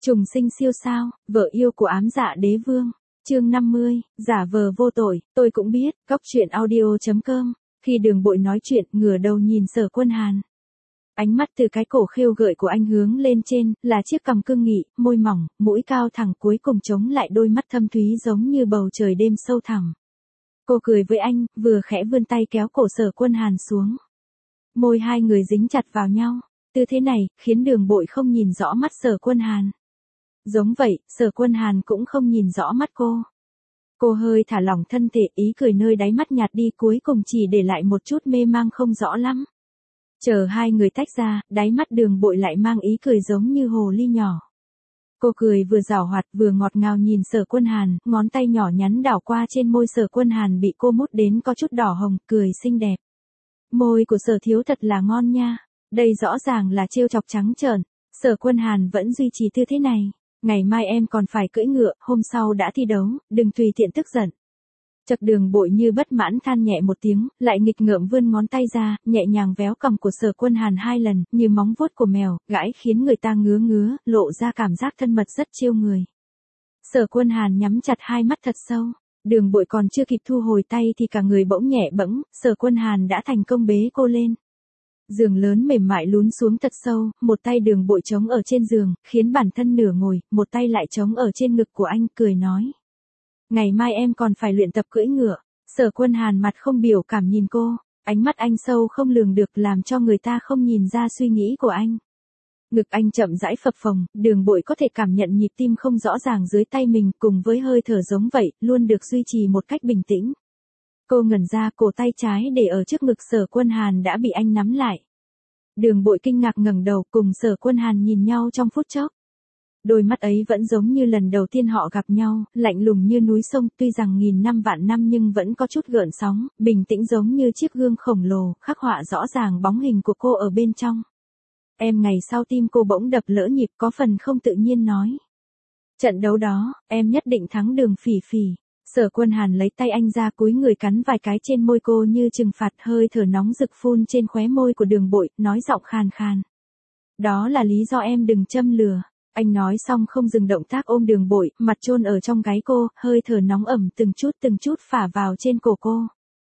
Trùng sinh siêu sao, vợ yêu của ám dạ đế vương. Chương 50, giả vờ vô tội, tôi cũng biết, góc truyện audio.com. Khi Đường Bội nói chuyện, ngửa đầu nhìn Sở Quân Hàn. Ánh mắt từ cái cổ khêu gợi của anh hướng lên trên, là chiếc cằm cương nghị, môi mỏng, mũi cao thẳng cuối cùng chống lại đôi mắt thâm thúy giống như bầu trời đêm sâu thẳm. Cô cười với anh, vừa khẽ vươn tay kéo cổ Sở Quân Hàn xuống. Môi hai người dính chặt vào nhau. Tư thế này, khiến Đường Bội không nhìn rõ mắt Sở Quân Hàn. Giống vậy, Sở Quân Hàn cũng không nhìn rõ mắt cô. Cô hơi thả lỏng thân thể, ý cười nơi đáy mắt nhạt đi, cuối cùng chỉ để lại một chút mê mang không rõ lắm. Chờ hai người tách ra, đáy mắt Đường Bội lại mang ý cười giống như hồ ly nhỏ. Cô cười vừa giảo hoạt vừa ngọt ngào nhìn Sở Quân Hàn, ngón tay nhỏ nhắn đảo qua trên môi Sở Quân Hàn bị cô mút đến có chút đỏ hồng, cười xinh đẹp. Môi của Sở thiếu thật là ngon nha, đây rõ ràng là trêu chọc trắng trợn. Sở Quân Hàn vẫn duy trì tư thế này. Ngày mai em còn phải cưỡi ngựa, hôm sau đã thi đấu, đừng tùy tiện tức giận. Chợt Đường Bội như bất mãn than nhẹ một tiếng, lại nghịch ngợm vươn ngón tay ra, nhẹ nhàng véo cằm của Sở Quân Hàn hai lần, như móng vuốt của mèo, gãi khiến người ta ngứa ngứa, lộ ra cảm giác thân mật rất trêu người. Sở Quân Hàn nhắm chặt hai mắt thật sâu, Đường Bội còn chưa kịp thu hồi tay thì cả người bỗng nhẹ bẫng, Sở Quân Hàn đã thành công bế cô lên. Giường lớn mềm mại lún xuống thật sâu, một tay Đường Bội chống ở trên giường, khiến bản thân nửa ngồi, một tay lại chống ở trên ngực của anh, cười nói. Ngày mai em còn phải luyện tập cưỡi ngựa. Sở Quân Hàn mặt không biểu cảm nhìn cô, ánh mắt anh sâu không lường được làm cho người ta không nhìn ra suy nghĩ của anh. Ngực anh chậm rãi phập phồng, Đường Bội có thể cảm nhận nhịp tim không rõ ràng dưới tay mình cùng với hơi thở giống vậy, luôn được duy trì một cách bình tĩnh. Cô ngẩn ra, cổ tay trái để ở trước ngực Sở Quân Hàn đã bị anh nắm lại. Đường Bội kinh ngạc ngẩng đầu, cùng Sở Quân Hàn nhìn nhau trong phút chốc. Đôi mắt ấy vẫn giống như lần đầu tiên họ gặp nhau, lạnh lùng như núi sông, tuy rằng nghìn năm vạn năm nhưng vẫn có chút gợn sóng, bình tĩnh giống như chiếc gương khổng lồ, khắc họa rõ ràng bóng hình của cô ở bên trong. Em ngày sau tim cô bỗng đập lỡ nhịp, có phần không tự nhiên nói. Trận đấu đó, em nhất định thắng Đường Phỉ Phỉ. Sở Quân Hàn lấy tay anh ra, cúi người cắn vài cái trên môi cô như trừng phạt, hơi thở nóng rực phun trên khóe môi của Đường Bội, nói giọng khàn khàn. Đó là lý do em đừng châm lửa. Anh nói xong không dừng động tác ôm Đường Bội, mặt chôn ở trong gáy cô, hơi thở nóng ẩm từng chút phả vào trên cổ cô.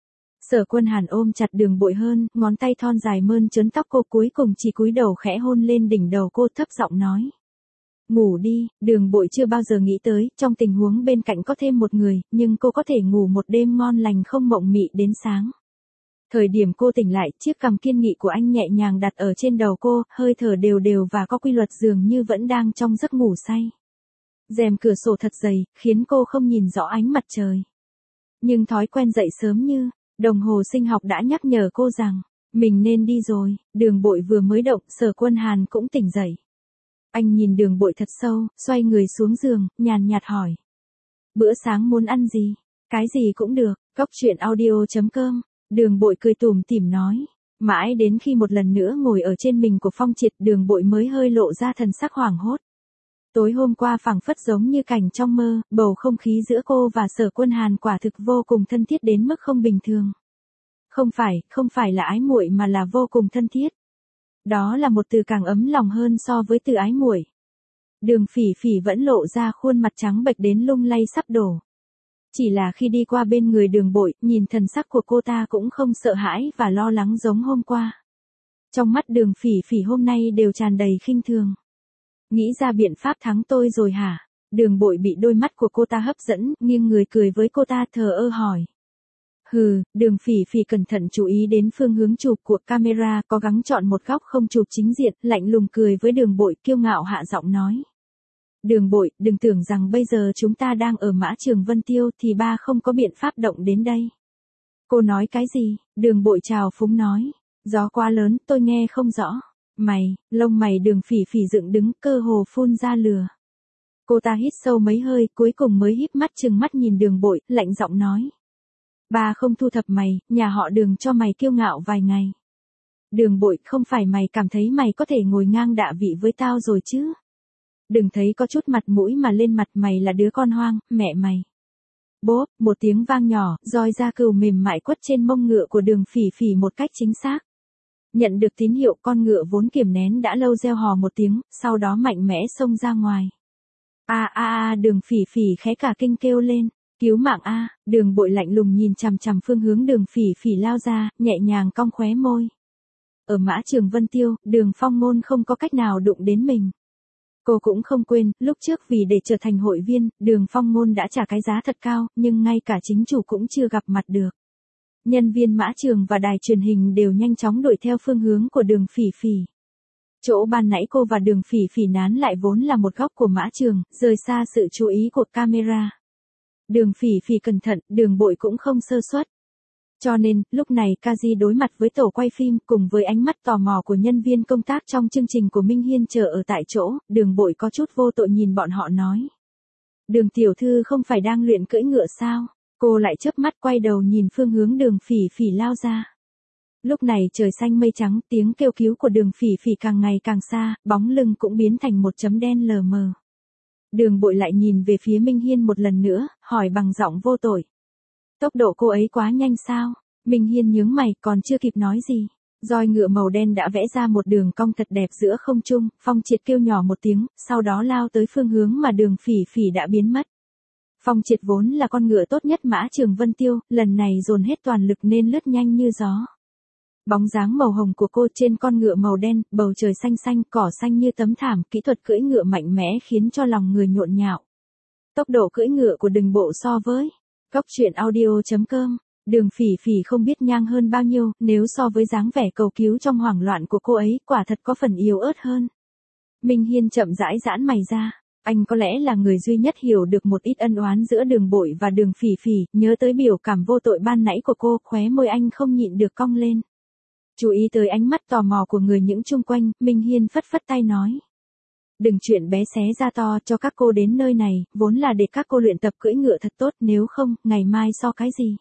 Sở Quân Hàn ôm chặt Đường Bội hơn, ngón tay thon dài mơn trớn tóc cô, cuối cùng chỉ cúi đầu khẽ hôn lên đỉnh đầu cô, thấp giọng nói. Ngủ đi. Đường Bội chưa bao giờ nghĩ tới, trong tình huống bên cạnh có thêm một người, nhưng cô có thể ngủ một đêm ngon lành không mộng mị đến sáng. Thời điểm cô tỉnh lại, chiếc cằm kiên nghị của anh nhẹ nhàng đặt ở trên đầu cô, hơi thở đều đều và có quy luật dường như vẫn đang trong giấc ngủ say. Rèm cửa sổ thật dày, khiến cô không nhìn rõ ánh mặt trời. Nhưng thói quen dậy sớm như, đồng hồ sinh học đã nhắc nhở cô rằng, mình nên đi rồi. Đường Bội vừa mới động, Sở Quân Hàn cũng tỉnh dậy. Anh nhìn Đường Bội thật sâu, xoay người xuống giường, nhàn nhạt hỏi. Bữa sáng muốn ăn gì? Cái gì cũng được. Góc truyện audio.com. Đường Bội cười tủm tỉm nói. Mãi đến khi một lần nữa ngồi ở trên mình của Phong Triệt, Đường Bội mới hơi lộ ra thần sắc hoảng hốt. Tối hôm qua phảng phất giống như cảnh trong mơ, bầu không khí giữa cô và Sở Quân Hàn quả thực vô cùng thân thiết đến mức không bình thường. Không phải là ái muội mà là vô cùng thân thiết. Đó là một từ càng ấm lòng hơn so với từ ái muội. Đường Phỉ Phỉ vẫn lộ ra khuôn mặt trắng bệch đến lung lay sắp đổ. Chỉ là khi đi qua bên người Đường Bội, nhìn thần sắc của cô ta cũng không sợ hãi và lo lắng giống hôm qua. Trong mắt Đường Phỉ Phỉ hôm nay đều tràn đầy khinh thường. Nghĩ ra biện pháp thắng tôi rồi hả? Đường Bội bị đôi mắt của cô ta hấp dẫn, nghiêng người cười với cô ta, thờ ơ hỏi. Hừ. Đường Phỉ Phỉ cẩn thận chú ý đến phương hướng chụp của camera, cố gắng chọn một góc không chụp chính diện, lạnh lùng cười với Đường Bội, kiêu ngạo hạ giọng nói. Đường Bội, đừng tưởng rằng bây giờ chúng ta đang ở mã trường Vân Tiêu thì ba không có biện pháp động đến đây. Cô nói cái gì? Đường Bội trào phúng nói. Gió quá lớn, tôi nghe không rõ. Lông mày Đường Phỉ Phỉ dựng đứng, cơ hồ phun ra lửa. Cô ta hít sâu mấy hơi, cuối cùng mới híp mắt trừng mắt nhìn Đường Bội, lạnh giọng nói. Ba không thu thập mày, nhà họ Đường cho mày kiêu ngạo vài ngày. Đường Bội, không phải mày cảm thấy mày có thể ngồi ngang đạ vị với tao rồi chứ? Đừng thấy có chút mặt mũi mà lên mặt mày là đứa con hoang, mẹ mày. Bốp, một tiếng vang nhỏ, roi da cừu mềm mại quất trên mông ngựa của Đường Phỉ Phỉ một cách chính xác. Nhận được tín hiệu, con ngựa vốn kiềm nén đã lâu reo hò một tiếng, sau đó mạnh mẽ xông ra ngoài. Đường Phỉ Phỉ khẽ cả kinh kêu lên. Cứu mạng a, Đường Bội lạnh lùng nhìn chằm chằm phương hướng Đường Phỉ Phỉ lao ra, nhẹ nhàng cong khóe môi. Ở Mã Trường Vân Tiêu, Đường Phong Ngôn không có cách nào đụng đến mình. Cô cũng không quên, lúc trước vì để trở thành hội viên, Đường Phong Ngôn đã trả cái giá thật cao, nhưng ngay cả chính chủ cũng chưa gặp mặt được. Nhân viên Mã Trường và đài truyền hình đều nhanh chóng đuổi theo phương hướng của Đường Phỉ Phỉ. Chỗ ban nãy cô và Đường Phỉ Phỉ nán lại vốn là một góc của Mã Trường, rời xa sự chú ý của camera. Đường Phỉ Phỉ cẩn thận, Đường Bội cũng không sơ suất. Cho nên, lúc này Kaji đối mặt với tổ quay phim cùng với ánh mắt tò mò của nhân viên công tác trong chương trình của Minh Hiên chờ ở tại chỗ, Đường Bội có chút vô tội nhìn bọn họ nói. Đường tiểu thư không phải đang luyện cưỡi ngựa sao? Cô lại chớp mắt quay đầu nhìn phương hướng Đường Phỉ Phỉ lao ra. Lúc này trời xanh mây trắng, tiếng kêu cứu của Đường Phỉ Phỉ càng ngày càng xa, bóng lưng cũng biến thành một chấm đen lờ mờ. Đường Bội lại nhìn về phía Minh Hiên một lần nữa, hỏi bằng giọng vô tội. Tốc độ cô ấy quá nhanh sao? Minh Hiên nhướng mày còn chưa kịp nói gì. Roi ngựa màu đen đã vẽ ra một đường cong thật đẹp giữa không trung, Phong Triệt kêu nhỏ một tiếng, sau đó lao tới phương hướng mà Đường Phỉ Phỉ đã biến mất. Phong Triệt vốn là con ngựa tốt nhất Mã Trường Vân Tiêu, lần này dồn hết toàn lực nên lướt nhanh như gió. Bóng dáng màu hồng của cô trên con ngựa màu đen, bầu trời xanh xanh, cỏ xanh như tấm thảm, kỹ thuật cưỡi ngựa mạnh mẽ khiến cho lòng người nhộn nhạo. Tốc độ cưỡi ngựa của Đường Bộ so với Cốc truyện audio.com, Đường Phỉ Phỉ không biết nhang hơn bao nhiêu, nếu so với dáng vẻ cầu cứu trong hoảng loạn của cô ấy, quả thật có phần yếu ớt hơn. Minh Hiên chậm rãi giãn mày ra, anh có lẽ là người duy nhất hiểu được một ít ân oán giữa Đường Bội và Đường Phỉ Phỉ, nhớ tới biểu cảm vô tội ban nãy của cô, khóe môi anh không nhịn được cong lên. Chú ý tới ánh mắt tò mò của người những chung quanh, Minh Hiên phất phất tay nói. Đừng chuyện bé xé ra to, cho các cô đến nơi này, vốn là để các cô luyện tập cưỡi ngựa thật tốt, nếu không, ngày mai so cái gì?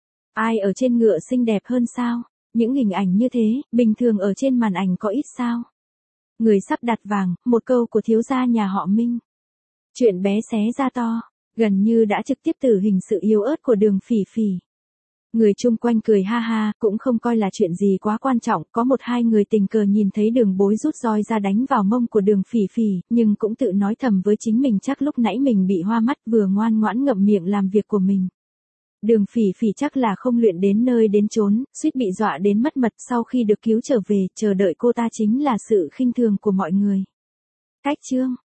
Ai ở trên ngựa xinh đẹp hơn sao? Những hình ảnh như thế, bình thường ở trên màn ảnh có ít sao? Người sắp đặt vàng, một câu của thiếu gia nhà họ Minh. Chuyện bé xé ra to, gần như đã trực tiếp tử hình sự yếu ớt của Đường Phỉ Phỉ. Người chung quanh cười ha ha, cũng không coi là chuyện gì quá quan trọng, có một hai người tình cờ nhìn thấy Đường Bối rút roi ra đánh vào mông của Đường Phỉ Phỉ, nhưng cũng tự nói thầm với chính mình chắc lúc nãy mình bị hoa mắt vừa ngoan ngoãn ngậm miệng làm việc của mình. Đường Phỉ Phỉ chắc là không luyện đến nơi đến chốn, suýt bị dọa đến mất mật sau khi được cứu trở về, chờ đợi cô ta chính là sự khinh thường của mọi người. Cách chương